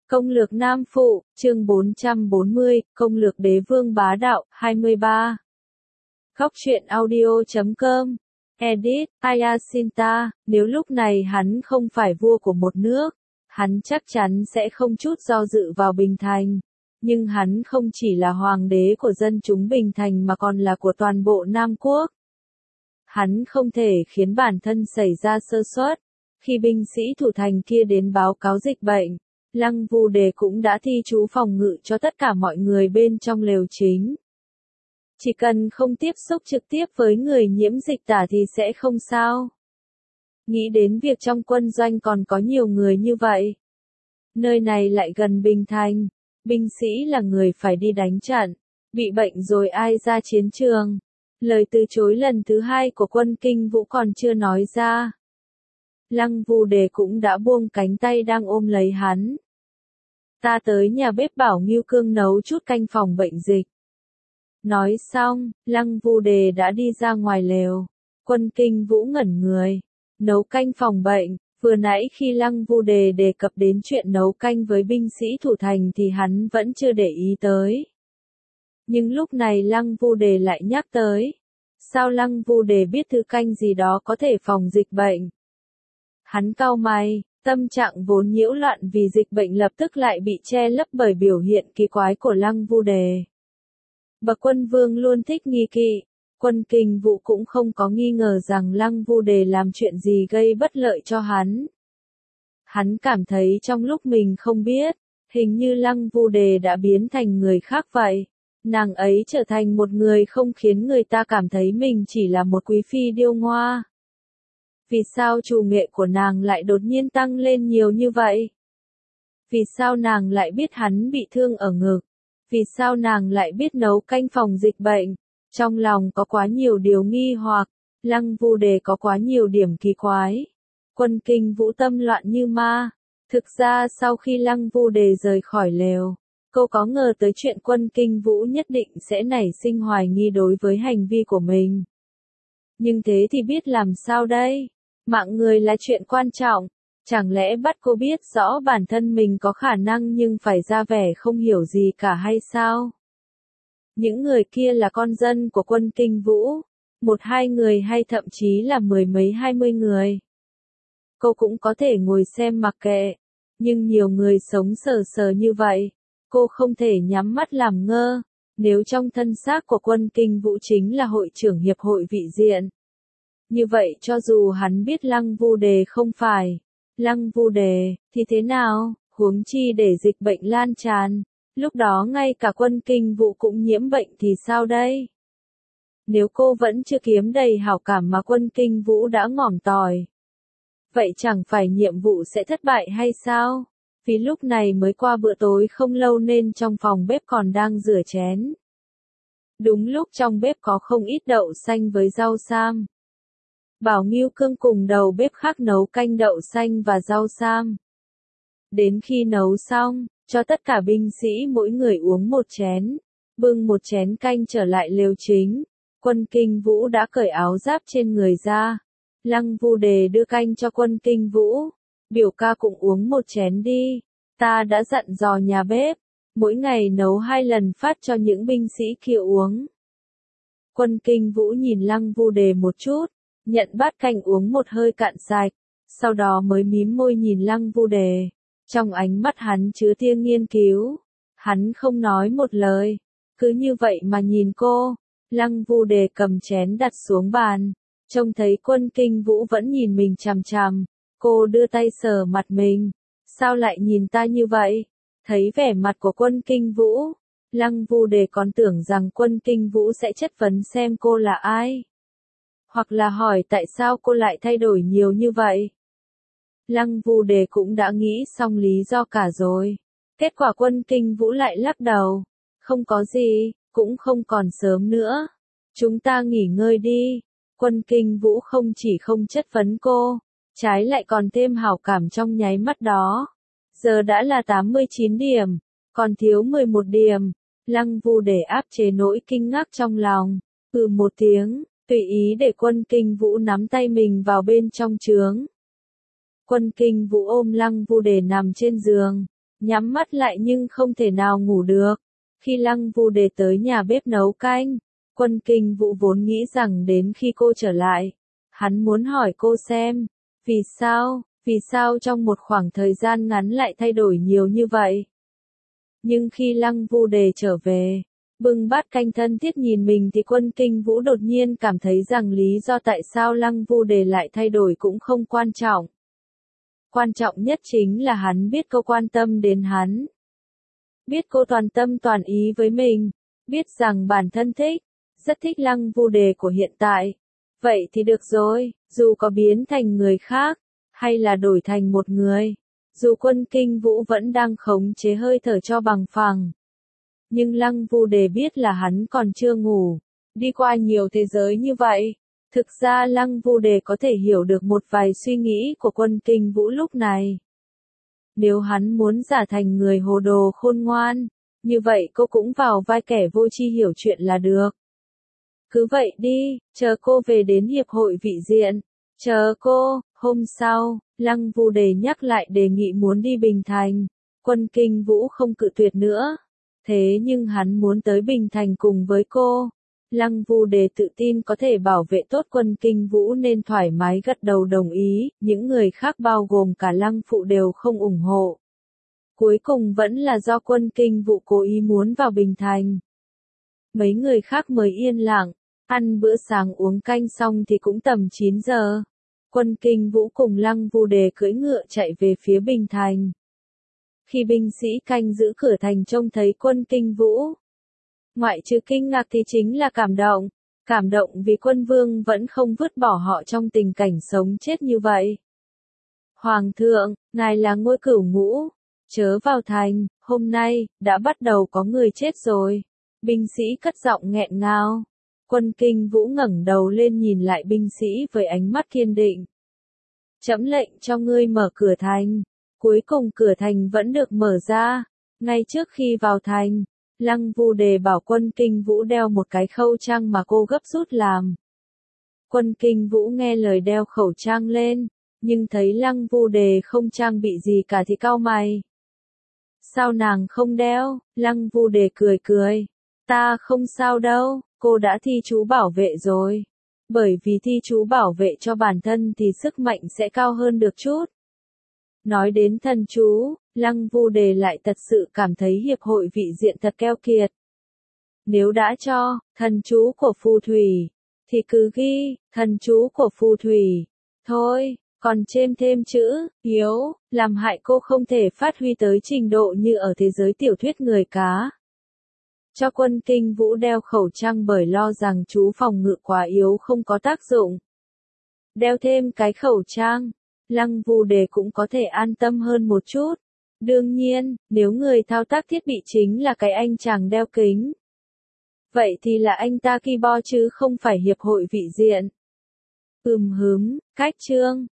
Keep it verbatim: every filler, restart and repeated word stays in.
Công lược Nam Phụ, chương bốn trăm bốn mươi, Công lược Đế Vương Bá Đạo, hai mươi ba. Góc truyện audio chấm com. Edit, Ayasinta, nếu lúc này hắn không phải vua của một nước, hắn chắc chắn sẽ không chút do dự vào Bình Thành. Nhưng hắn không chỉ là hoàng đế của dân chúng Bình Thành mà còn là của toàn bộ Nam Quốc. Hắn không thể khiến bản thân xảy ra sơ suất. Khi binh sĩ thủ thành kia đến báo cáo dịch bệnh, Lăng Vu Đề cũng đã thi chú phòng ngự cho tất cả mọi người bên trong lều chính. Chỉ cần không tiếp xúc trực tiếp với người nhiễm dịch tả thì sẽ không sao. Nghĩ đến việc trong quân doanh còn có nhiều người như vậy. Nơi này lại gần Bình Thành, binh sĩ là người phải đi đánh trận, bị bệnh rồi ai ra chiến trường. Lời từ chối lần thứ hai của Quân Kinh Vũ còn chưa nói ra. Lăng Vu Đề cũng đã buông cánh tay đang ôm lấy hắn. Ta tới nhà bếp bảo Ngưu Cương nấu chút canh phòng bệnh dịch. Nói xong, Lăng Vu Đề đã đi ra ngoài lều. Quân Kinh Vũ ngẩn người. Nấu canh phòng bệnh, vừa nãy khi Lăng Vu Đề đề cập đến chuyện nấu canh với binh sĩ thủ thành thì hắn vẫn chưa để ý tới. Nhưng lúc này Lăng Vu Đề lại nhắc tới. Sao Lăng Vu Đề biết thứ canh gì đó có thể phòng dịch bệnh? Hắn cau mày, tâm trạng vốn nhiễu loạn vì dịch bệnh lập tức lại bị che lấp bởi biểu hiện kỳ quái của Lăng Vu Đề. Bậc quân vương luôn thích nghi kỵ, Quân Kinh Vũ cũng không có nghi ngờ rằng Lăng Vu Đề làm chuyện gì gây bất lợi cho hắn. Hắn cảm thấy trong lúc mình không biết, hình như Lăng Vu Đề đã biến thành người khác vậy. Nàng ấy trở thành một người không khiến người ta cảm thấy mình chỉ là một quý phi điêu ngoa. Vì sao trù nghệ của nàng lại đột nhiên tăng lên nhiều như vậy? Vì sao nàng lại biết hắn bị thương ở ngực? Vì sao nàng lại biết nấu canh phòng dịch bệnh? Trong lòng có quá nhiều điều nghi hoặc, Lăng Vu Đề có quá nhiều điểm kỳ quái. Quân Kinh Vũ tâm loạn như ma. Thực ra sau khi Lăng Vu Đề rời khỏi lều, cô có ngờ tới chuyện Quân Kinh Vũ nhất định sẽ nảy sinh hoài nghi đối với hành vi của mình. Nhưng thế thì biết làm sao đây? Mạng người là chuyện quan trọng, chẳng lẽ bắt cô biết rõ bản thân mình có khả năng nhưng phải ra vẻ không hiểu gì cả hay sao? Những người kia là con dân của Quân Kinh Vũ, một hai người hay thậm chí là mười mấy hai mươi người. Cô cũng có thể ngồi xem mặc kệ, nhưng nhiều người sống sờ sờ như vậy, cô không thể nhắm mắt làm ngơ, nếu trong thân xác của Quân Kinh Vũ chính là hội trưởng hiệp hội vị diện. Như vậy cho dù hắn biết Lăng Vu Đề không phải Lăng Vu Đề, thì thế nào, huống chi để dịch bệnh lan tràn, lúc đó ngay cả Quân Kinh Vũ cũng nhiễm bệnh thì sao đây? Nếu cô vẫn chưa kiếm đầy hảo cảm mà Quân Kinh Vũ đã ngỏm tỏi, vậy chẳng phải nhiệm vụ sẽ thất bại hay sao? Vì lúc này mới qua bữa tối không lâu nên trong phòng bếp còn đang rửa chén. Đúng lúc trong bếp có không ít đậu xanh với rau sam. Bảo Ngưu Cương cùng đầu bếp khác nấu canh đậu xanh và rau sam. Đến khi nấu xong, cho tất cả binh sĩ mỗi người uống một chén, bưng một chén canh trở lại lều chính. Quân Kinh Vũ đã cởi áo giáp trên người ra. Lăng Vu Đề đưa canh cho Quân Kinh Vũ. Biểu ca cũng uống một chén đi. Ta đã dặn dò nhà bếp, mỗi ngày nấu hai lần phát cho những binh sĩ kia uống. Quân Kinh Vũ nhìn Lăng Vu Đề một chút, nhận bát canh uống một hơi cạn sạch, sau đó mới mím môi nhìn Lăng Vu Đề. Trong ánh mắt hắn chứa tia nghiên cứu. Hắn không nói một lời, cứ như vậy mà nhìn cô. Lăng Vu Đề cầm chén đặt xuống bàn, trông thấy Quân Kinh Vũ vẫn nhìn mình chằm chằm. Cô đưa tay sờ mặt mình. Sao lại nhìn ta như vậy? Thấy vẻ mặt của Quân Kinh Vũ, Lăng Vu Đề còn tưởng rằng Quân Kinh Vũ sẽ chất vấn xem cô là ai. Hoặc là hỏi tại sao cô lại thay đổi nhiều như vậy. Lăng Vu Đề cũng đã nghĩ xong lý do cả rồi. Kết quả Quân Kinh Vũ lại lắc đầu. Không có gì, cũng không còn sớm nữa. Chúng ta nghỉ ngơi đi. Quân Kinh Vũ không chỉ không chất vấn cô, trái lại còn thêm hảo cảm trong nháy mắt đó. Giờ đã là tám mươi chín điểm, còn thiếu mười một điểm. Lăng Vu Đề áp chế nỗi kinh ngạc trong lòng. Ừ một tiếng, tùy ý để Quân Kinh Vũ nắm tay mình vào bên trong trướng. Quân Kinh Vũ ôm Lăng Vu Đề nằm trên giường. nhắm mắt lại nhưng không thể nào ngủ được. Khi Lăng Vu Đề tới nhà bếp nấu canh, Quân Kinh Vũ vốn nghĩ rằng đến khi cô trở lại, hắn muốn hỏi cô xem, vì sao, vì sao trong một khoảng thời gian ngắn lại thay đổi nhiều như vậy. Nhưng khi Lăng Vu Đề trở về, bưng bát canh thân thiết nhìn mình thì Quân Kinh Vũ đột nhiên cảm thấy rằng lý do tại sao Lăng Vu Đề lại thay đổi cũng không quan trọng. Quan trọng nhất chính là hắn biết cô quan tâm đến hắn. Biết cô toàn tâm toàn ý với mình, biết rằng bản thân thích, rất thích Lăng Vu Đề của hiện tại. Vậy thì được rồi, dù có biến thành người khác, hay là đổi thành một người, dù Quân Kinh Vũ vẫn đang khống chế hơi thở cho bằng phẳng. Nhưng Lăng Vu Đề biết là hắn còn chưa ngủ, đi qua nhiều thế giới như vậy. Thực ra Lăng Vu Đề có thể hiểu được một vài suy nghĩ của Quân Kinh Vũ lúc này. Nếu hắn muốn giả thành người hồ đồ khôn ngoan, như vậy cô cũng vào vai kẻ vô tri hiểu chuyện là được. Cứ vậy đi, chờ cô về đến hiệp hội vị diện. Chờ cô, hôm sau, Lăng Vu Đề nhắc lại đề nghị muốn đi Bình Thành. Quân Kinh Vũ không cự tuyệt nữa. Thế nhưng hắn muốn tới Bình Thành cùng với cô. Lăng Vu Đề tự tin có thể bảo vệ tốt Quân Kinh Vũ nên thoải mái gật đầu đồng ý, những người khác bao gồm cả Lăng Phụ đều không ủng hộ. Cuối cùng vẫn là do Quân Kinh Vũ cố ý muốn vào Bình Thành. Mấy người khác mới yên lặng, ăn bữa sáng uống canh xong thì cũng tầm chín giờ. Quân Kinh Vũ cùng Lăng Vu Đề cưỡi ngựa chạy về phía Bình Thành. Khi binh sĩ canh giữ cửa thành trông thấy Quân Kinh Vũ, ngoại trừ kinh ngạc thì chính là cảm động. Cảm động vì quân vương vẫn không vứt bỏ họ trong tình cảnh sống chết như vậy. Hoàng thượng, ngài là ngôi cửu ngũ, chớ vào thành, hôm nay, đã bắt đầu có người chết rồi. Binh sĩ cất giọng nghẹn ngào. Quân Kinh Vũ ngẩng đầu lên nhìn lại binh sĩ với ánh mắt kiên định. Trẫm lệnh cho ngươi mở cửa thành. Cuối cùng cửa thành vẫn được mở ra. Ngay trước khi vào thành, Lăng Vu Đề bảo Quân Kinh Vũ đeo một cái khẩu trang mà cô gấp rút làm. Quân Kinh Vũ nghe lời đeo khẩu trang lên, nhưng thấy Lăng Vu Đề không trang bị gì cả thì cau mày. Sao nàng không đeo? Lăng Vu Đề cười cười. Ta không sao đâu, cô đã thi chú bảo vệ rồi. Bởi vì thi chú bảo vệ cho bản thân thì sức mạnh sẽ cao hơn được chút. Nói đến thần chú, Lăng Vu Đề lại thật sự cảm thấy hiệp hội vị diện thật keo kiệt. Nếu đã cho, thần chú của phù thủy, thì cứ ghi, thần chú của phù thủy. Thôi, còn chêm thêm chữ, yếu, làm hại cô không thể phát huy tới trình độ như ở thế giới tiểu thuyết người cá. Cho Quân Kinh Vũ đeo khẩu trang bởi lo rằng chú phòng ngự quá yếu không có tác dụng. Đeo thêm cái khẩu trang, Lăng Vu Đề cũng có thể an tâm hơn một chút. Đương nhiên, nếu người thao tác thiết bị chính là cái anh chàng đeo kính. Vậy thì là anh ta Kibo chứ không phải hiệp hội vị diện. Ừm hứm, cách chương.